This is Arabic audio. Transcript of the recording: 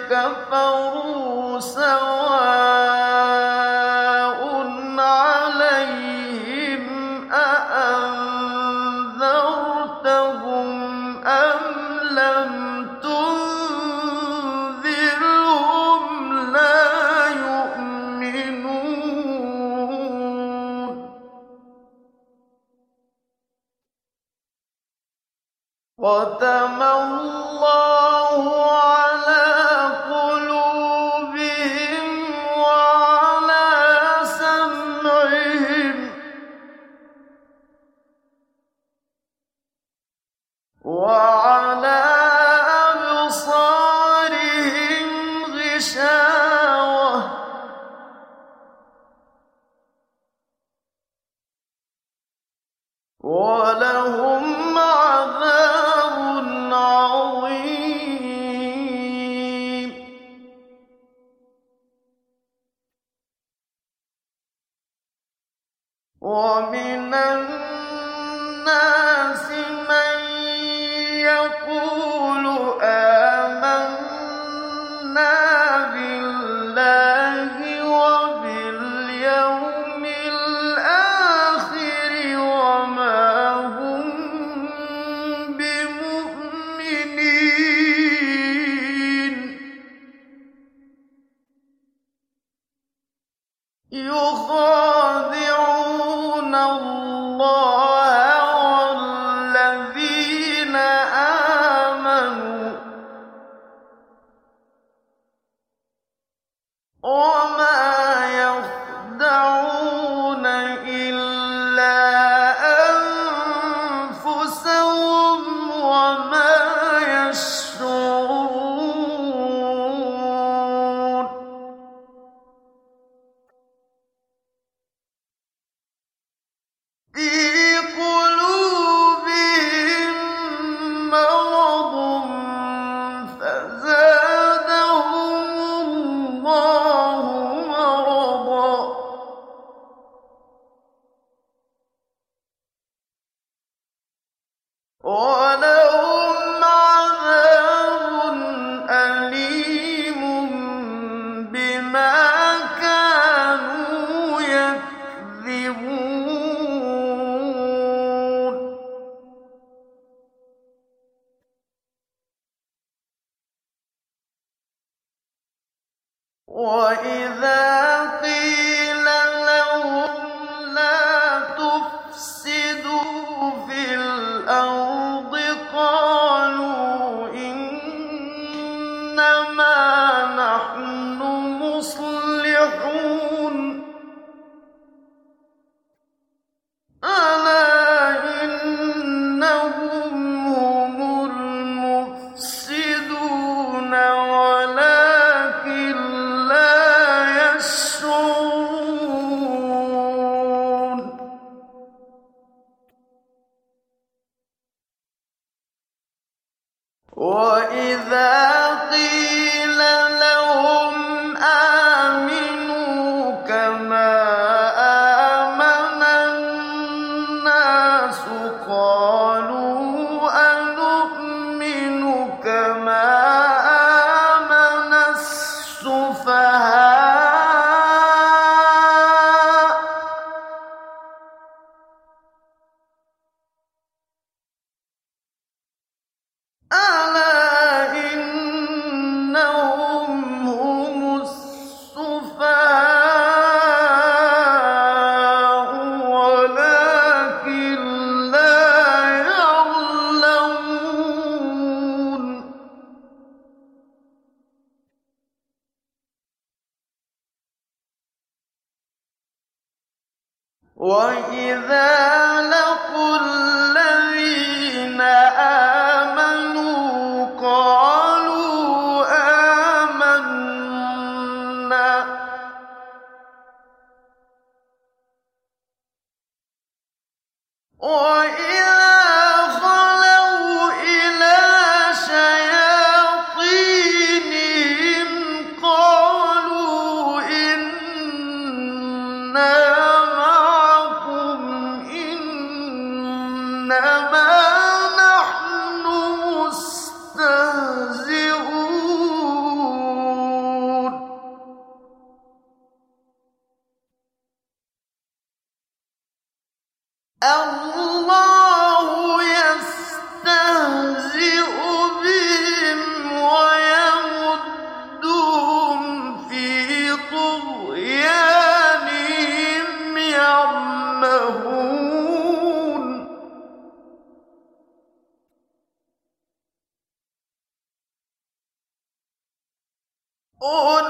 كَفَرُوا سَوَاءٌ عَلَيْهِمْ أَأَنذَرْتَهُمْ أَمْ لَمْ تُنذِرْهُمْ لَا يُؤْمِنُونَ خَتَمَ اللَّهُ عَلَىٰ قُلُوبِهِمْ وَعَلَىٰ سَمْعِهِمْ وَعَلَىٰ أَبْصَارِهِمْ غِشَاوَةٌ وَلَهُمْ عَذَابٌ عَظِيمٌ وَمِنَ النَّاسِ مَن يَقُولُ آمَنَّا بِاللَّهِ وَبِالْيَوْمِ الْآخِرِ وَمَا هُم بِمُؤْمِنِينَ يُخَادِعُونَ اللَّهَ وَالَّذِينَ آمَنُوا وَمَا يَخْدَعُونَ إِلَّا أَنفُسَهُمْ وَمَا يَشْعُرُونَ فِي قُلُوبِهِم مَّرَضٌ فَزَادَهُمُ اللَّهُ مَرَضًا وَلَهُمْ عَذَابٌ أَلِيمٌ بِمَا كَانُوا يَكْذِبُونَ وَإِذَا قِيلَ لَهُمْ لَا تُفْسِدُوا فِي الْأَرْضِ قَالُوا إِنَّمَا نَحْنُ مُصْلِحُونَ أَلَا إِنَّهُمْ هُمُ الْمُفْسِدُونَ وَلَٰكِن لَّا يَشْعُرُونَ وَإِذَا قِيلَ لَهُمْ آمِنُوا كَمَا آمَنَ النَّاسُ قَالُوا أَنُؤْمِنُ كَمَا آمَنَ السُّفَهَاءُ أَلَا إِنَّهُمْ هُمُ السُّفَهَاءُ وَلَٰكِن لَّا يَعْلَمُونَ وَإِذَا لَقُوا الَّذِينَ آمَنُوا قَالُوا آمَنَّا وَإِذَا خَلَوْا إِلَىٰ شَيَاطِينِهِمْ قَالُوا إِنَّا مَعَكُمْ إِنَّمَا نَحْنُ مُسْتَهْزِئُونَ الله يستهزئ بهم ويمدهم في طغيانهم يعمهون أولئك